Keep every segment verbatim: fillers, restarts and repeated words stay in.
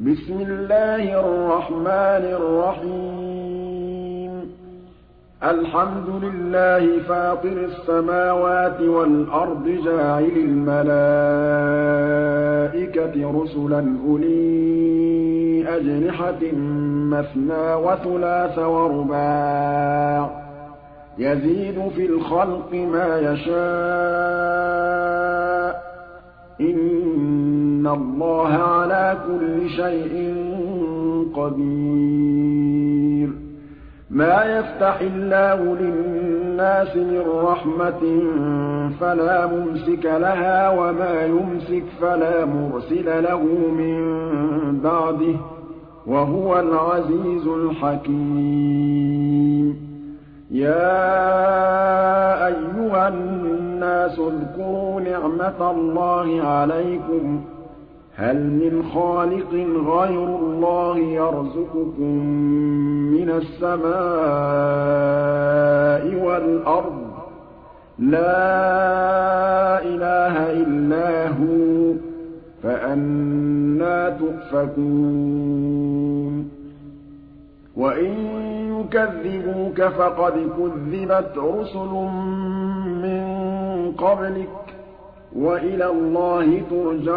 بسم الله الرحمن الرحيم الحمد لله فاطر السماوات والأرض جاعل الملائكة رسلا أولي أجنحة مثنى وثلاث ورباع يزيد في الخلق ما يشاء إن الله على كل شيء قدير ما يفتح الله للناس من رحمة فلا ممسك لها وما يمسك فلا مرسل له من بعده وهو العزيز الحكيم يا أيها الناس اذكروا نعمة الله عليكم هل من خالق غير الله يرزقكم من السماء والأرض لا إله إلا هو فأنى تؤفكون وإن يكذبوك فقد كذبت رسل من قبلك وإلى الله ترجع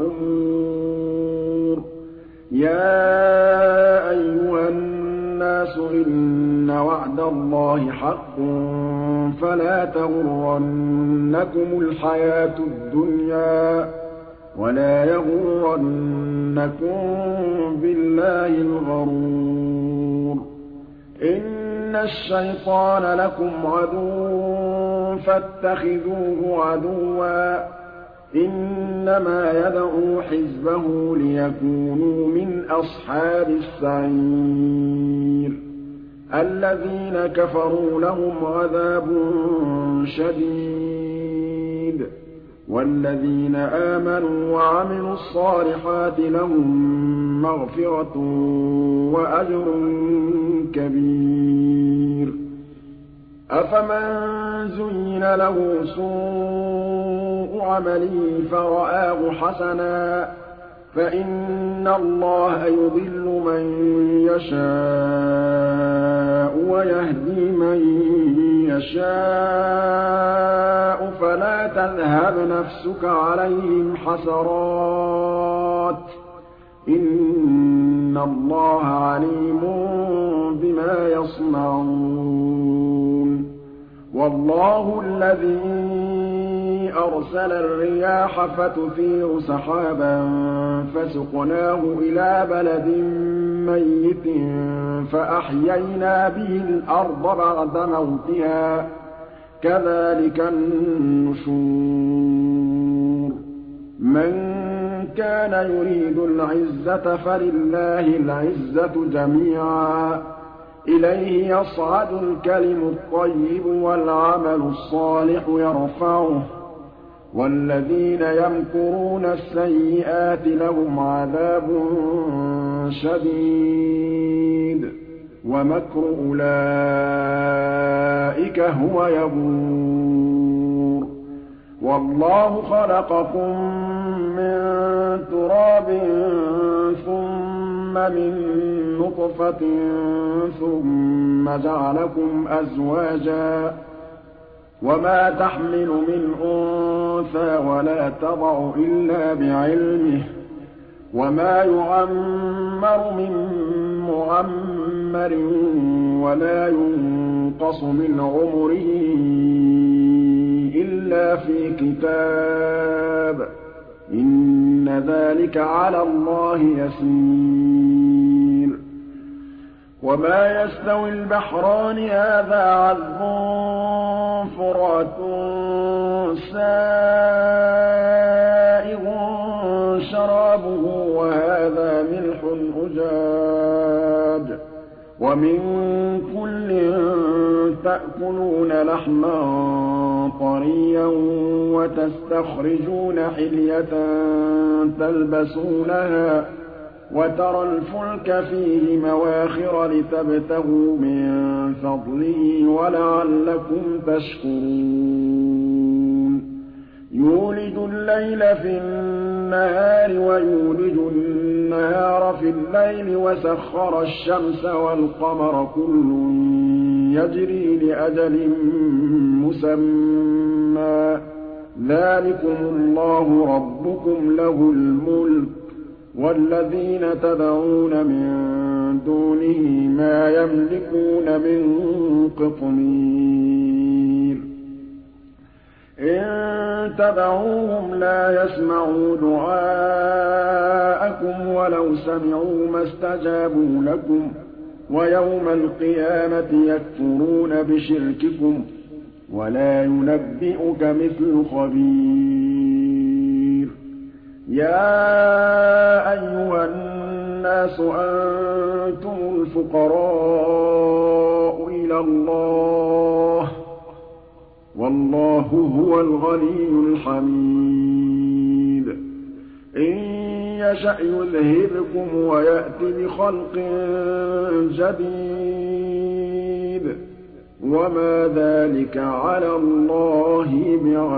الأمور يا أيها الناس إن وعد الله حق فلا تغرنكم الحياة الدنيا ولا يغرنكم بالله الغرور إن الشيطان لكم عدو فاتخذوه عدوا إنما يدعو حزبه ليكونوا من أصحاب السعير الذين كفروا لهم عذاب شديد والذين آمنوا وعملوا الصالحات لهم مغفرة وأجر كبير أفمن زين له سوء عمله فرآه حسنا فإن الله يضل من يشاء ويهدي من يشاء فلا تذهب نفسك عليهم حسرات إن الله عليم بما يصنعون والله الذي أرسل الرياح فتثير سحابا فسقناه إلى بلد ميت فأحيينا به الأرض بعد موتها كذلك النشور من كان يريد العزة فلله العزة جميعا إليه يصعد الكلم الطيب والعمل الصالح يرفعه والذين يمكرون السيئات لهم عذاب شديد ومكر أولئك هو يبور والله خلقكم من تراب ثم من نطفة ثم جعلكم أزواجا وما تحمل من أنثى ولا تضع إلا بعلمه وما يعمر من معمر ولا ينقص من عمره إلا في كتاب إن ذلك على الله يسير وما يستوي البحران هذا عذب فرات سائغ شرابه وهذا ملح أجاج ومن كل تأكلون لحما طريا وتستخرجون حلية تلبسونها وترى الفلك فيه مواخر لتبتغوا من فضله ولعلكم تشكرون يولج الليل في النهار ويولج النهار النَّهَارَ فِي اللَّيْلِ وَسَخَّرَ الشَّمْسَ وَالْقَمَرَ كُلٌّ يَجْرِي لِأَجَلٍ مُّسَمًّى ۚ ذَٰلِكُمُ اللَّهُ رَبُّكُمْ لَهُ الْمُلْكُ ۚ وَالَّذِينَ تَدْعُونَ مِن دُونِهِ مَا يَمْلِكُونَ مِن قِطْمِيرٍ إِن تَدْعُوهُمْ لَا يَسْمَعُوا دُعَاءَكُمْ وَلَوْ سَمِعُوا مَا اسْتَجَابُوا لَكُمْ ۖ وَيَوْمَ الْقِيَامَةِ يَكْفُرُونَ بِشِرْكِكُمْ ۚ وَلَا يُنَبِّئُكَ مِثْلُ خَبِيرٍ يَا أَيُّهَا النَّاسُ أَنتُمُ الْفُقَرَاءُ إِلَى اللَّهِ ۖ وَاللَّهُ هُوَ الْغَنِيُّ الْحَمِيدُ إِن يَشَأْ يُذْهِبْكُمْ وَيَأْتِ بِخَلْقٍ جَدِيدٍ ۚ وَمَا ذَٰلِكَ عَلَى اللَّهِ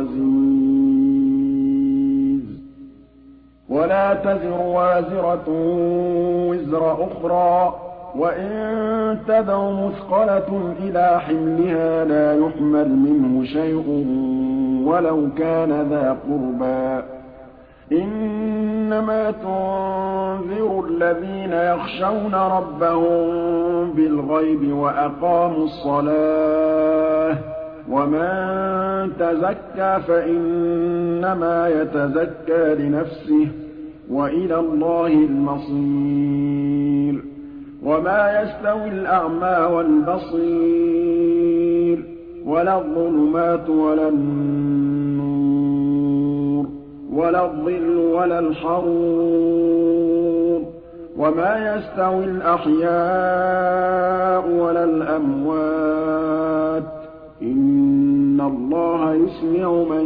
بِعَزِيزٍ وَلَا تَزِرُ وَازِرَةٌ وِزْرَ أُخْرَىٰ ۖ وَإِن تَدْعُ مُثْقَلَةٌ إِلَىٰ حِمْلِهَا لَا يُحْمَلْ مِنْهُ شَيْءٌ وَلَوْ كَانَ ذَا قُرْبَىٰ ۗ إِنَّمَا تُنذِرُ الَّذِينَ يَخْشَوْنَ رَبَّهُم بِالْغَيْبِ وَأَقَامُوا الصَّلَاةَ ۚ وَمَن تَزَكَّىٰ فَإِنَّمَا يَتَزَكَّىٰ لِنَفْسِهِ ۚ وَإِلَى اللَّهِ الْمَصِيرُ وَمَا يَسْتَوِي الْأَعْمَىٰ وَالْبَصِيرُ وَلَا الظُّلُمَاتُ وَلَا النُّورُ وَلَا الظِّلُّ وَلَا الْحَرُورُ وَمَا يَسْتَوِي الْأَحْيَاءُ وَلَا الْأَمْوَاتُ ۚ إِنَّ اللَّهَ يُسْمِعُ مَن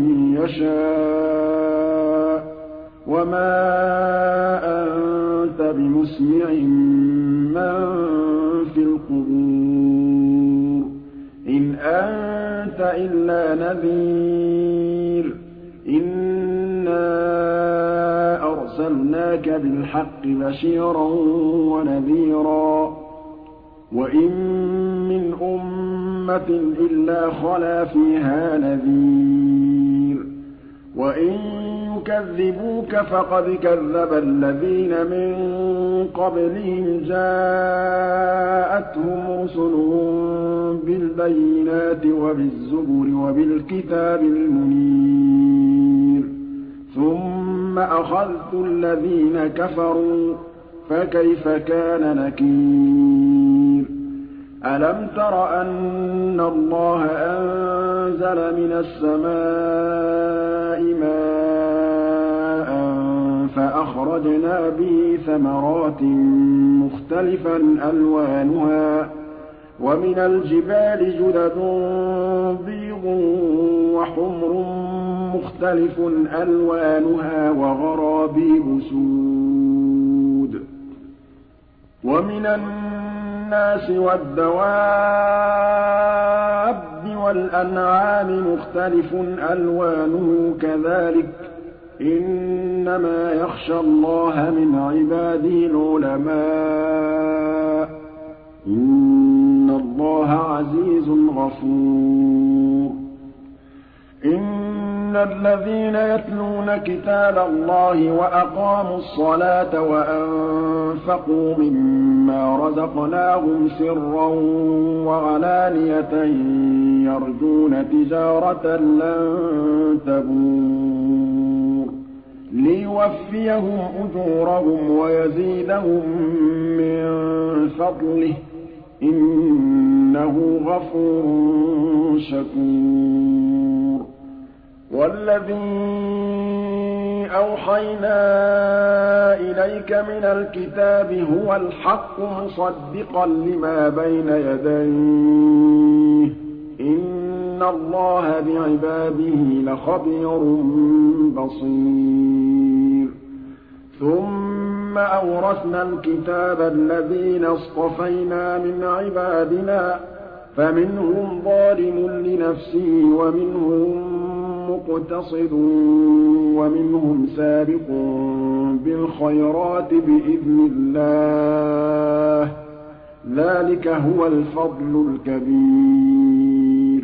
يَشَاءُ ۖ وَمَا أَنتَ بِمُسْمِعٍ مَّن فِي الْقُبُورِ إِنْ أَنتَ إِلَّا نَذِيرٌ ۚ إِنَّا أَرْسَلْنَاكَ بِالْحَقِّ بَشِيرًا وَنَذِيرًا ۚ وَإِن مِّنْ أُمَّةٍ إِلَّا خَلَا فِيهَا نَذِيرٌ ۚ وَإِن يُكَذِّبُوكَ فَقَدْ كَذَّبَ الَّذِينَ مِن قَبْلِهِمْ جَاءَتْهُمْ رُسُلُهُم بِالْبَيِّنَاتِ وَبِالزُّبُرِ وَبِالْكِتَابِ الْمُنِيرِ ثُمَّ أَخَذْتُ الَّذِينَ كَفَرُوا فَكَيْفَ كَانَ نَكِيرِ أَلَمْ تَرَ أَنَّ اللَّهَ أَنزَلَ مِنَ السَّمَاءِ مَاءً فَأَخْرَجْنَا بِهِ ثَمَرَاتٍ مُّخْتَلِفًا أَلْوَانُهَا ۚ وَمِنَ الْجِبَالِ جُدَدٌ بِيضٌ وَحُمْرٌ مُّخْتَلِفٌ أَلْوَانُهَا وَغَرَابِيبُ سُودٌ وَمِنَ النَّاسِ وَالدَّوَابِّ وَالْأَنْعَامِ مُخْتَلِفٌ أَلْوَانُهُ كَذَٰلِكَ ۗ إِنَّمَا يَخْشَى اللَّهَ مِنْ عِبَادِهِ الْعُلَمَاءُ ۗ إِنَّ اللَّهَ عَزِيزٌ غَفُورٌ إِنَّ الَّذِينَ يَتْلُونَ كِتَابَ اللَّهِ وَأَقَامُوا الصَّلَاةَ وَأَنفَقُوا مِمَّا رَزَقْنَاهُمْ سِرًّا وَعَلَانِيَةً يَرْجُونَ تِجَارَةً لَّن تَبُورَ لِيُوَفِّيَهُمْ أُجُورَهُمْ وَيَزِيدَهُم مِّن فَضْلِهِ ۚ إِنَّهُ غَفُورٌ شَكُورٌ وَالَّذِي أَوْحَيْنَا إِلَيْكَ مِنَ الْكِتَابِ هُوَ الْحَقُّ مُصَدِّقًا لِّمَا بَيْنَ يَدَيْهِ ۗ إِنَّ اللَّهَ بِعِبَادِهِ لَخَبِيرٌ بَصِيرٌ ثُمَّ أَوْرَثْنَا الْكِتَابَ الَّذِينَ اصْطَفَيْنَا مِنْ عِبَادِنَا فَمِنْهُمْ ظَالِمٌ لِّنَفْسِهِ وَمِنْهُم مُّقْتَصِدٌ وَمِنْهُمْ سَابِقٌ بِالْخَيْرَاتِ بِإِذْنِ اللَّهِ ۚ ذَٰلِكَ هُوَ الْفَضْلُ الْكَبِيرُ.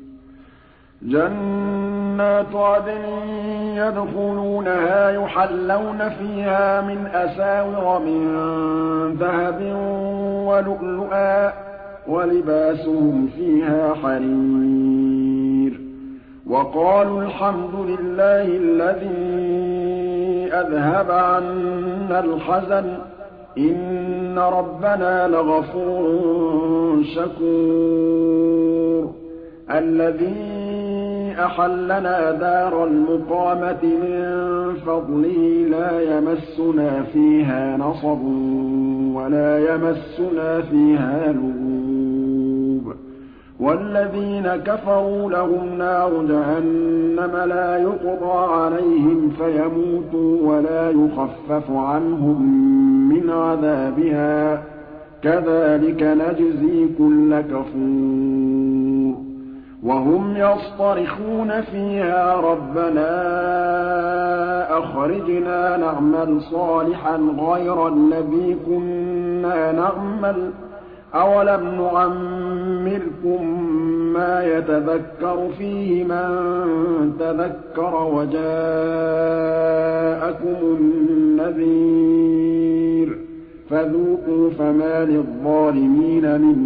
جَنَّاتُ عَدْنٍ يَدْخُلُونَهَا يُحَلَّوْنَ فِيهَا مِنْ أَسَاوِرَ مِن ذَهَبٍ وَلُؤْلُؤًا ۖ وَلِبَاسُهُمْ فِيهَا حَرِيرٌ. وَقَالُوا الْحَمْدُ لِلَّهِ الَّذِي أَذْهَبَ عَنَّا الْحَزَنَ ۖ إِنَّ رَبَّنَا لَغَفُورٌ شَكُورٌ. الَّذِي أَحَلَّنَا دَارَ الْمُقَامَةِ مِن فَضْلِهِ لَا يَمَسُّنَا فِيهَا نَصَبٌ وَلَا يَمَسُّنَا فِيهَا لُغُوبٌ. وَالَّذِينَ كَفَرُوا لَهُمْ نَارُ جَهَنَّمَ لَا يُقْضَىٰ عَلَيْهِمْ فَيَمُوتُوا وَلَا يُخَفَّفُ عَنْهُم مِّنْ عَذَابِهَا ۚ كَذَٰلِكَ نَجْزِي كُلَّ كَفُورٍ. وَهُمْ يَصْطَرِخُونَ فِيهَا رَبَّنَا أَخْرِجْنَا نَعْمَلْ صَالِحًا غَيْرَ الَّذِي كُنَّا نَعْمَلُ ۚ أَوَلَمْ نُعَمِّرْكُم مَّا يَتَذَكَّرُ فِيهِ مَن تَذَكَّرَ وَجَاءَكُمُ النَّذِيرُ ۖ فَذُوقُوا فَمَا لِلظَّالِمِينَ مِن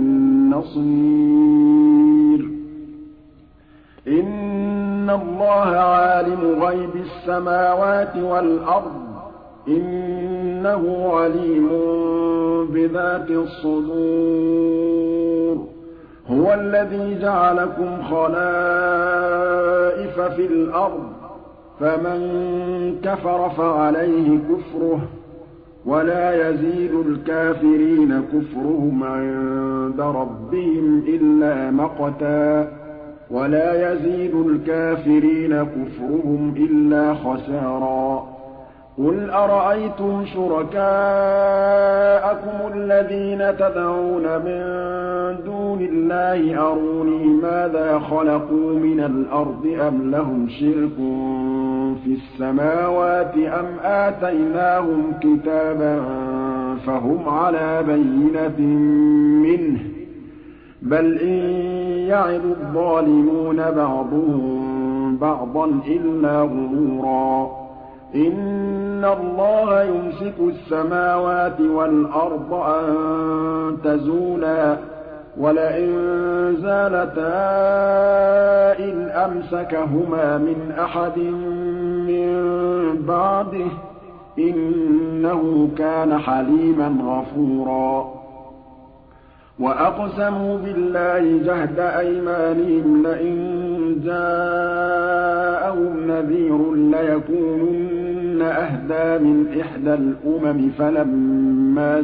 نَّصِيرٍ. إِنَّ اللَّهَ عَالِمُ غَيْبِ السَّمَاوَاتِ وَالْأَرْضِ ۚ إِنَّهُ عَلِيمٌ بِذَاتِ الصُّدُورِ. هُوَ الَّذِي جَعَلَكُمْ خَلَائِفَ فِي الْأَرْضِ ۚ فَمَن كَفَرَ فَعَلَيْهِ كُفْرُهُ ۖ وَلَا يَزِيدُ الْكَافِرِينَ كُفْرُهُمْ عِندَ رَبِّهِمْ إِلَّا مَقْتًا ۖ وَلَا يَزِيدُ الْكَافِرِينَ كُفْرُهُمْ إِلَّا خَسَارًا. قُلْ أَرَأَيْتُمْ شُرَكَاءَكُمُ الَّذِينَ تَدْعُونَ مِن دُونِ اللَّهِ أَرُونِي مَاذَا خَلَقُوا مِنَ الْأَرْضِ أَمْ لَهُمْ شِرْكٌ فِي السَّمَاوَاتِ أَمْ آتَيْنَاهُمْ كِتَابًا فَهُمْ عَلَىٰ بَيِّنَةٍ مِّنْهُ ۚ بَلْ إِن يَعِدُ الظَّالِمُونَ بَعْضُهُم بَعْضًا إِلَّا غُرُورًا. إِنَّ اللَّهَ يُمْسِكُ السَّمَاوَاتِ وَالْأَرْضَ أَن تَزُولَا ۚ وَلَئِن زَالَتَا إِنْ أَمْسَكَهُمَا مِنْ أَحَدٍ مِّن بَعْدِهِ ۚ إِنَّهُ كَانَ حَلِيمًا غَفُورًا. وَأَقْسَمُوا بِاللَّهِ جَهْدَ أَيْمَانِهِمْ لَئِن جَاءَهُمْ نَذِيرٌ لَّيَكُونُنَّ أَهْدَىٰ مِنْ إِحْدَى الْأُمَمِ فَلَمَّا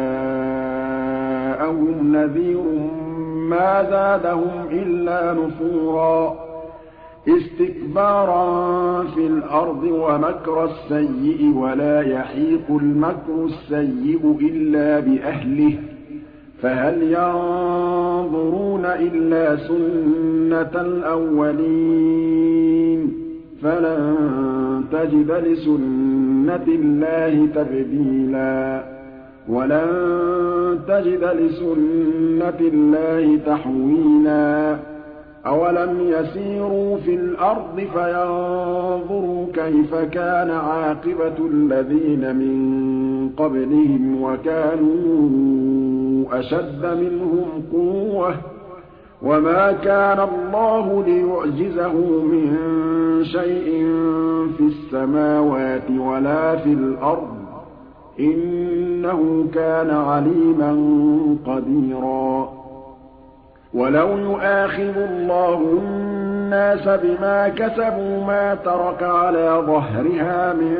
جَاءَهُمْ نَذِيرٌ مَّا زَادَهُمْ إِلَّا نُفُورًا. اسْتِكْبَارًا فِي الْأَرْضِ وَمَكْرَ السَّيِّئِ ۚ وَلَا يَحِيقُ الْمَكْرُ السَّيِّئُ إِلَّا بِأَهْلِهِ ۚ فَهَلْ يَنظُرُونَ إِلَّا سُنَّتَ الْأَوَّلِينَ ۚ فَلَن تَجِدَ لِسُنَّةِ اللَّهِ تَبْدِيلًا وَلَن تَجِدَ لِسُنَّةِ اللَّهِ تَحْوِيلًا. أَوَلَمْ يَسِيرُوا فِي الْأَرْضِ فَيَنظُرُوا كَيْفَ كَانَ عَاقِبَةُ الَّذِينَ مِن قَبْلِهِمْ وَكَانُوا أَشَدَّ مِنْهُمْ قُوَّةً ۚ وَمَا كَانَ اللَّهُ لِيُعْجِزَهُ مِن شَيْءٍ فِي السَّمَاوَاتِ وَلَا فِي الْأَرْضِ ۚ إِنَّهُ كَانَ عَلِيمًا قَدِيرًا. وَلَوْ يُؤَاخِذُ اللَّهُ النَّاسَ بِمَا كَسَبُوا مَا تَرَكَ عَلَىٰ ظَهْرِهَا مِن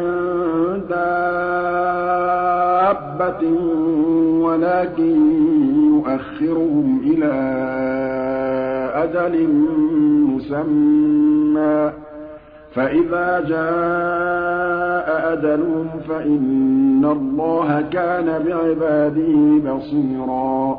دَابَّةٍ وَلَٰكِن يُؤَخِّرُهُمْ إِلَىٰ أَجَلٍ مُّسَمًّى ۖ فَإِذَا جَاءَ أَجَلُهُمْ فَإِنَّ اللَّهَ كَانَ بِعِبَادِهِ بَصِيرًا.